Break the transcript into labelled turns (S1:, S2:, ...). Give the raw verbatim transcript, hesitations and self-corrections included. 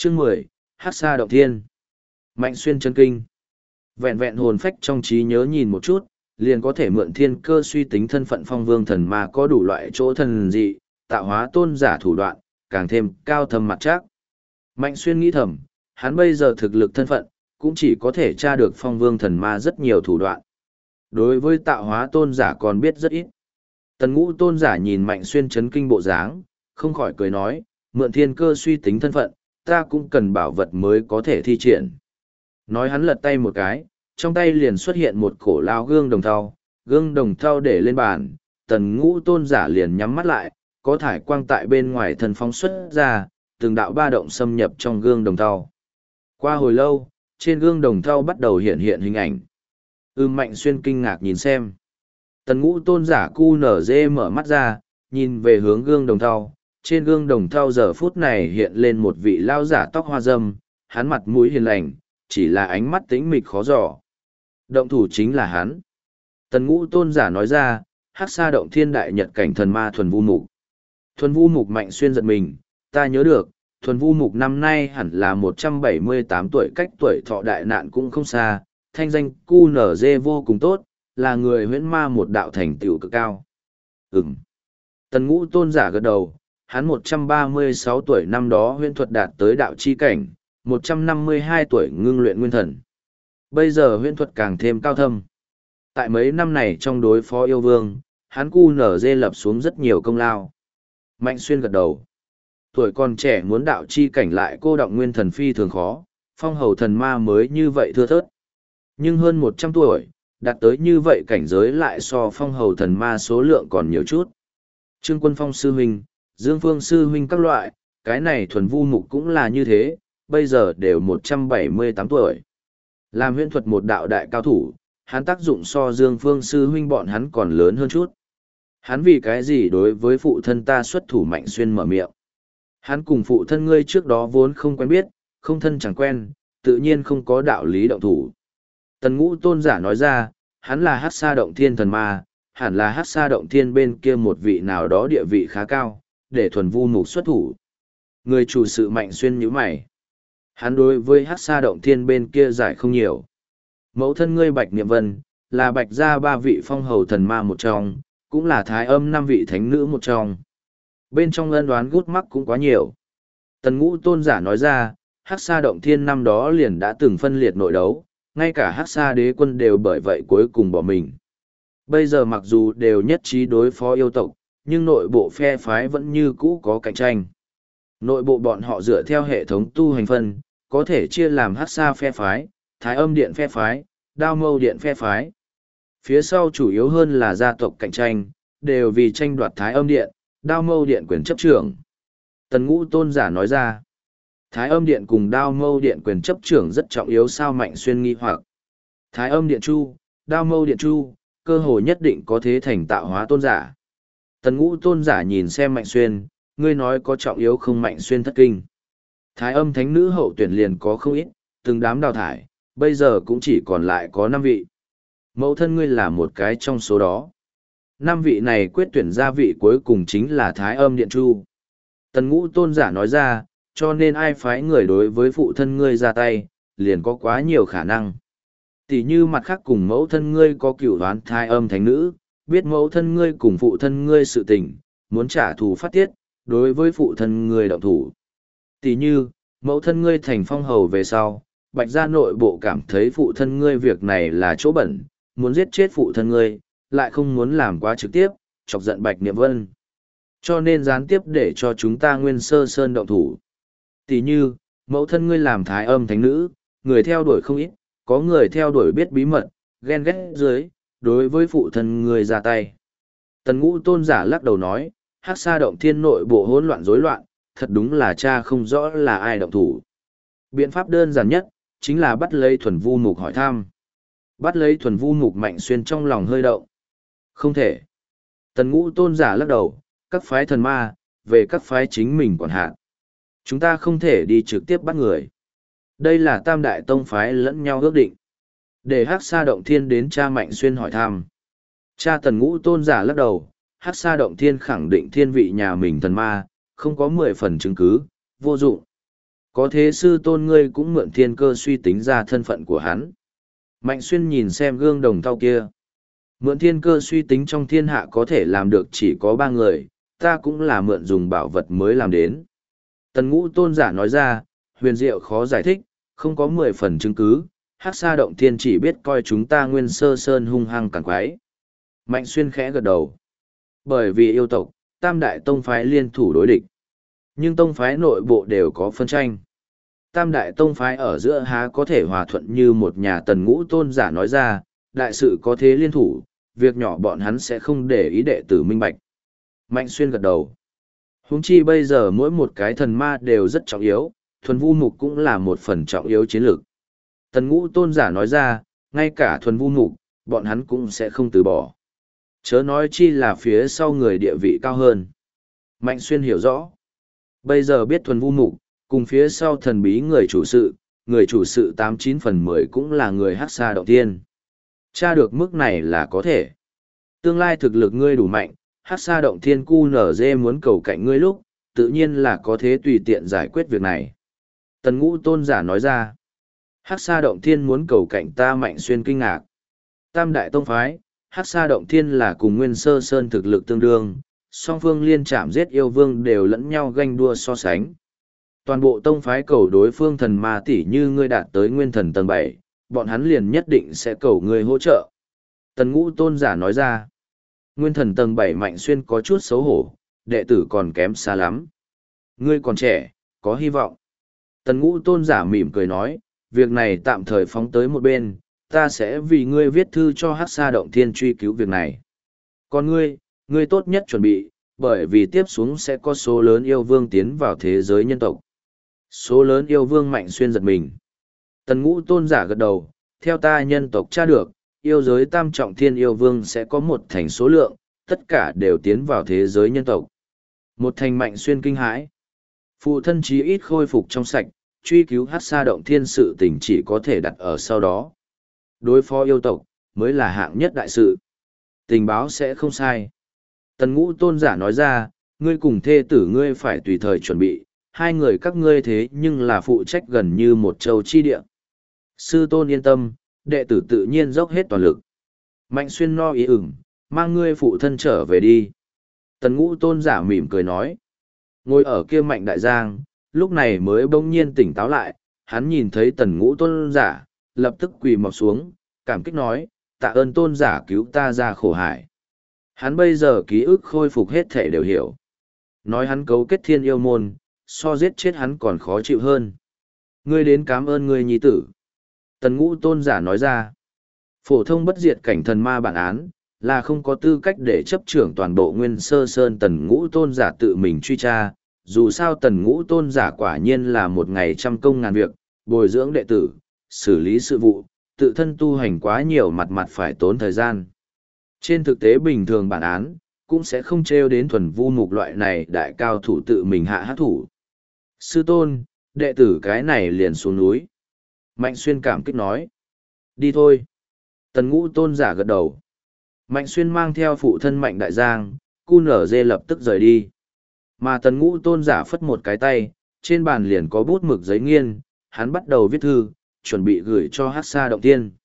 S1: Chương mười, Hắc Sa Động Thiên. Mạnh Xuyên chân kinh. Vẹn vẹn hồn phách trong trí nhớ nhìn một chút, liền có thể mượn thiên cơ suy tính thân phận phong vương thần ma có đủ loại chỗ thần dị, tạo hóa tôn giả thủ đoạn, càng thêm cao thâm mặt chắc. Mạnh Xuyên nghĩ thầm, hắn bây giờ thực lực thân phận, cũng chỉ có thể tra được phong vương thần ma rất nhiều thủ đoạn. Đối với tạo hóa tôn giả còn biết rất ít. Tần Ngũ tôn giả nhìn Mạnh Xuyên chấn kinh bộ dáng, không khỏi cười nói, mượn thiên cơ suy tính thân phận, ta cũng cần bảo vật mới có thể thi triển. Nói hắn lật tay một cái, trong tay liền xuất hiện một cổ lao gương đồng thau, gương đồng thau để lên bàn, Tần Ngũ tôn giả liền nhắm mắt lại, có thải quang tại bên ngoài thần phóng xuất ra, từng đạo ba động xâm nhập trong gương đồng thau. Qua hồi lâu, trên gương đồng thau bắt đầu hiện hiện hình ảnh. Ưm Mạnh Xuyên kinh ngạc nhìn xem. Tần Ngũ tôn giả cu nở dê mở mắt ra, nhìn về hướng gương đồng thau. Trên gương đồng thau giờ phút này hiện lên một vị lao giả tóc hoa râm, hắn mặt mũi hiền lành, chỉ là ánh mắt tĩnh mịch khó dò. Động thủ chính là hắn. Tần Ngũ tôn giả nói ra, Hắc Sa Động Thiên đại nhật cảnh thần ma Thuần Vu Mục. Thuần Vu Mục Mạnh Xuyên giật mình, ta nhớ được, Thuần Vu Mục năm nay hẳn là một trăm bảy mươi tám tuổi, cách tuổi thọ đại nạn cũng không xa, thanh danh cu nở dê vô cùng tốt, là người huyễn ma một đạo thành tựu cực cao. Ừm. Tần Ngũ tôn giả gật đầu, hắn một trăm ba mươi sáu tuổi năm đó huyễn thuật đạt tới đạo chi cảnh, một trăm năm mươi hai tuổi ngưng luyện nguyên thần. Bây giờ huyễn thuật càng thêm cao thâm. Tại mấy năm này trong đối phó yêu vương, hắn cu nở dê lập xuống rất nhiều công lao. Mạnh Xuyên gật đầu. Tuổi còn trẻ muốn đạo chi cảnh lại cô động nguyên thần phi thường khó, phong hầu thần ma mới như vậy thưa thớt. Nhưng hơn một trăm tuổi, đạt tới như vậy cảnh giới lại so phong hầu thần ma số lượng còn nhiều chút. Trương Quân Phong sư huynh, Dương Phương sư huynh các loại, cái này Thuần Vu Mục cũng là như thế, bây giờ đều một trăm bảy mươi tám tuổi. Làm huyễn thuật một đạo đại cao thủ, hắn tác dụng so Dương Phương sư huynh bọn hắn còn lớn hơn chút. Hắn vì cái gì đối với phụ thân ta xuất thủ? Mạnh Xuyên mở miệng. Hắn cùng phụ thân ngươi trước đó vốn không quen biết, không thân chẳng quen, tự nhiên không có đạo lý động thủ. Tần Ngũ tôn giả nói ra, hắn là Hắc Sa Động Thiên thần ma, hẳn là Hắc Sa Động Thiên bên kia một vị nào đó địa vị khá cao, để Thuần Vu Mục xuất thủ. Người chủ sự Mạnh Xuyên nhíu mày. Hắn đối với Hắc Sa Động Thiên bên kia giải không nhiều. Mẫu thân ngươi Bạch Niệm Vân, là Bạch gia ba vị phong hầu thần ma một trong, cũng là Thái Âm năm vị thánh nữ một trong. Bên trong ân đoán gút mắc cũng quá nhiều. Tần Ngũ tôn giả nói ra, Hắc Sa Động Thiên năm đó liền đã từng phân liệt nội đấu, ngay cả Hắc Sa đế quân đều bởi vậy cuối cùng bỏ mình. Bây giờ mặc dù đều nhất trí đối phó yêu tộc, nhưng nội bộ phe phái vẫn như cũ có cạnh tranh. Nội bộ bọn họ dựa theo hệ thống tu hành phân, có thể chia làm Hắc Sa phe phái, Thái Âm điện phe phái, Đao Mâu điện phe phái. Phía sau chủ yếu hơn là gia tộc cạnh tranh, đều vì tranh đoạt Thái Âm điện, Đao Mâu điện quyền chấp trưởng. Tần Ngũ tôn giả nói ra, Thái Âm điện cùng Đao Mâu điện quyền chấp trưởng rất trọng yếu sao? Mạnh Xuyên nghi hoặc. Thái Âm điện chu, Đao Mâu điện chu, cơ hội nhất định có thế thành tạo hóa tôn giả. Tần Ngũ tôn giả nhìn xem Mạnh Xuyên, ngươi nói có trọng yếu không? Mạnh Xuyên thất kinh. Thái Âm thánh nữ hậu tuyển liền có không ít, từng đám đào thải, bây giờ cũng chỉ còn lại có năm vị. Mẫu thân ngươi là một cái trong số đó. Năm vị này quyết tuyển ra vị cuối cùng chính là Thái Âm điện chu. Tần Ngũ tôn giả nói ra, cho nên ai phái người đối với phụ thân ngươi ra tay, liền có quá nhiều khả năng. Tỷ như mặt khác cùng mẫu thân ngươi có cửu đoán Thái Âm thánh nữ, biết mẫu thân ngươi cùng phụ thân ngươi sự tình, muốn trả thù phát tiết, đối với phụ thân ngươi động thủ. Tỷ như, mẫu thân ngươi thành phong hầu về sau, Bạch gia nội bộ cảm thấy phụ thân ngươi việc này là chỗ bẩn, muốn giết chết phụ thân ngươi, lại không muốn làm quá trực tiếp, chọc giận Bạch Niệm Vân. Cho nên gián tiếp để cho chúng ta Nguyên Sơ Sơn động thủ. Tỷ như, mẫu thân ngươi làm Thái Âm thánh nữ, người theo đuổi không ít, có người theo đuổi biết bí mật, ghen ghét dưới, đối với phụ thân ngươi ra tay. Tần Ngũ tôn giả lắc đầu nói, Hắc Sa Động Thiên nội bộ hỗn loạn rối loạn, thật đúng là cha không rõ là ai động thủ. Biện pháp đơn giản nhất, chính là bắt lấy Thuần Vu Mục hỏi thăm. Bắt lấy Thuần Vu Mục. Mạnh Xuyên trong lòng hơi động. Không thể. Tần Ngũ tôn giả lắc đầu, các phái thần ma, về các phái chính mình quản hạt. Chúng ta không thể đi trực tiếp bắt người. Đây là tam đại tông phái lẫn nhau ước định. Để Hắc Sa Động Thiên đến cha Mạnh Xuyên hỏi thăm. Cha Tần Ngũ tôn giả lắc đầu, Hắc Sa Động Thiên khẳng định thiên vị nhà mình thần ma, không có mười phần chứng cứ, vô dụng. Có thế sư tôn ngươi cũng mượn thiên cơ suy tính ra thân phận của hắn. Mạnh xuyên nhìn xem gương đồng thau kia. Mượn thiên cơ suy tính trong thiên hạ có thể làm được chỉ có ba người, ta cũng là mượn dùng bảo vật mới làm đến. Tần ngũ tôn giả nói ra, huyền diệu khó giải thích, không có mười phần chứng cứ, Hắc Sa Động Thiên chỉ biết coi chúng ta Nguyên Sơ Sơn hung hăng càn quái. Mạnh xuyên khẽ gật đầu. Bởi vì yêu tộc, tam đại tông phái liên thủ đối địch. Nhưng tông phái nội bộ đều có phân tranh. Tam đại tông phái ở giữa há có thể hòa thuận như một nhà. Tần ngũ tôn giả nói ra, đại sự có thế liên thủ, việc nhỏ bọn hắn sẽ không để ý đệ tử minh bạch. Mạnh xuyên gật đầu. Huống chi bây giờ mỗi một cái thần ma đều rất trọng yếu, thuần vu mục cũng là một phần trọng yếu chiến lược. Tần ngũ tôn giả nói ra, ngay cả thuần vu mục, bọn hắn cũng sẽ không từ bỏ. Chớ nói chi là phía sau người địa vị cao hơn. Mạnh xuyên hiểu rõ. Bây giờ biết thuần vu mục, cùng phía sau thần bí người chủ sự, người chủ sự tám chín phần mười cũng là người Hắc Sa Động Thiên. Tra được mức này là có thể. Tương lai thực lực ngươi đủ mạnh, Hắc Sa Động Thiên cu nở dê muốn cầu cạnh ngươi lúc, tự nhiên là có thế tùy tiện giải quyết việc này. Tần ngũ tôn giả nói ra, Hắc Sa Động Thiên muốn cầu cạnh ta. Mạnh xuyên kinh ngạc. Tam đại tông phái, Hắc Sa Động Thiên là cùng Nguyên Sơ Sơn thực lực tương đương, song phương liên chạm giết yêu vương đều lẫn nhau ganh đua so sánh. Toàn bộ tông phái cầu đối phương thần ma tỷ như ngươi đạt tới nguyên thần tầng bảy, bọn hắn liền nhất định sẽ cầu ngươi hỗ trợ. Tần ngũ tôn giả nói ra, nguyên thần tầng bảy. Mạnh xuyên có chút xấu hổ, đệ tử còn kém xa lắm. Ngươi còn trẻ, có hy vọng. Tần ngũ tôn giả mỉm cười nói, việc này tạm thời phóng tới một bên, ta sẽ vì ngươi viết thư cho Hắc Sa Động Thiên truy cứu việc này. Còn ngươi, ngươi tốt nhất chuẩn bị, bởi vì tiếp xuống sẽ có số lớn yêu vương tiến vào thế giới nhân tộc. Số lớn yêu vương. Mạnh xuyên giật mình. Tần ngũ tôn giả gật đầu, theo ta nhân tộc tra được, yêu giới tam trọng thiên yêu vương sẽ có một thành số lượng, tất cả đều tiến vào thế giới nhân tộc. Một thành. Mạnh xuyên kinh hãi. Phụ thân chí ít khôi phục trong sạch, truy cứu Hắc Sa Động Thiên sự tình chỉ có thể đặt ở sau đó. Đối phó yêu tộc, mới là hạng nhất đại sự. Tình báo sẽ không sai. Tần ngũ tôn giả nói ra, ngươi cùng thê tử ngươi phải tùy thời chuẩn bị, hai người các ngươi thế nhưng là phụ trách gần như một châu chi địa. Sư tôn yên tâm, đệ tử tự nhiên dốc hết toàn lực. Mạnh xuyên no ý ửng, mang ngươi phụ thân trở về đi. Tần ngũ tôn giả mỉm cười nói. Ngồi ở kia Mạnh đại giang, lúc này mới bỗng nhiên tỉnh táo lại, hắn nhìn thấy tần ngũ tôn giả, lập tức quỳ mọp xuống, cảm kích nói, tạ ơn tôn giả cứu ta ra khổ hải. Hắn bây giờ ký ức khôi phục hết thể đều hiểu. Nói hắn cấu kết thiên yêu môn, so giết chết hắn còn khó chịu hơn. Ngươi đến cảm ơn ngươi nhi tử. Tần ngũ tôn giả nói ra, phổ thông bất diệt cảnh thần ma bản án, là không có tư cách để chấp trưởng toàn bộ Nguyên Sơ Sơn. Tần ngũ tôn giả tự mình truy tra, dù sao tần ngũ tôn giả quả nhiên là một ngày trăm công ngàn việc, bồi dưỡng đệ tử, xử lý sự vụ, tự thân tu hành quá nhiều, mặt mặt phải tốn thời gian. Trên thực tế bình thường bản án, cũng sẽ không trêu đến thuần vu mục loại này đại cao thủ tự mình hạ hát thủ. Sư tôn, đệ tử cái này liền xuống núi. Mạnh xuyên cảm kích nói. Đi thôi. Tần ngũ tôn giả gật đầu. Mạnh xuyên mang theo phụ thân Mạnh đại giang, cu nở dê lập tức rời đi. Mà tần ngũ tôn giả phất một cái tay, trên bàn liền có bút mực giấy nghiên, hắn bắt đầu viết thư, chuẩn bị gửi cho Hắc Sa Động Thiên.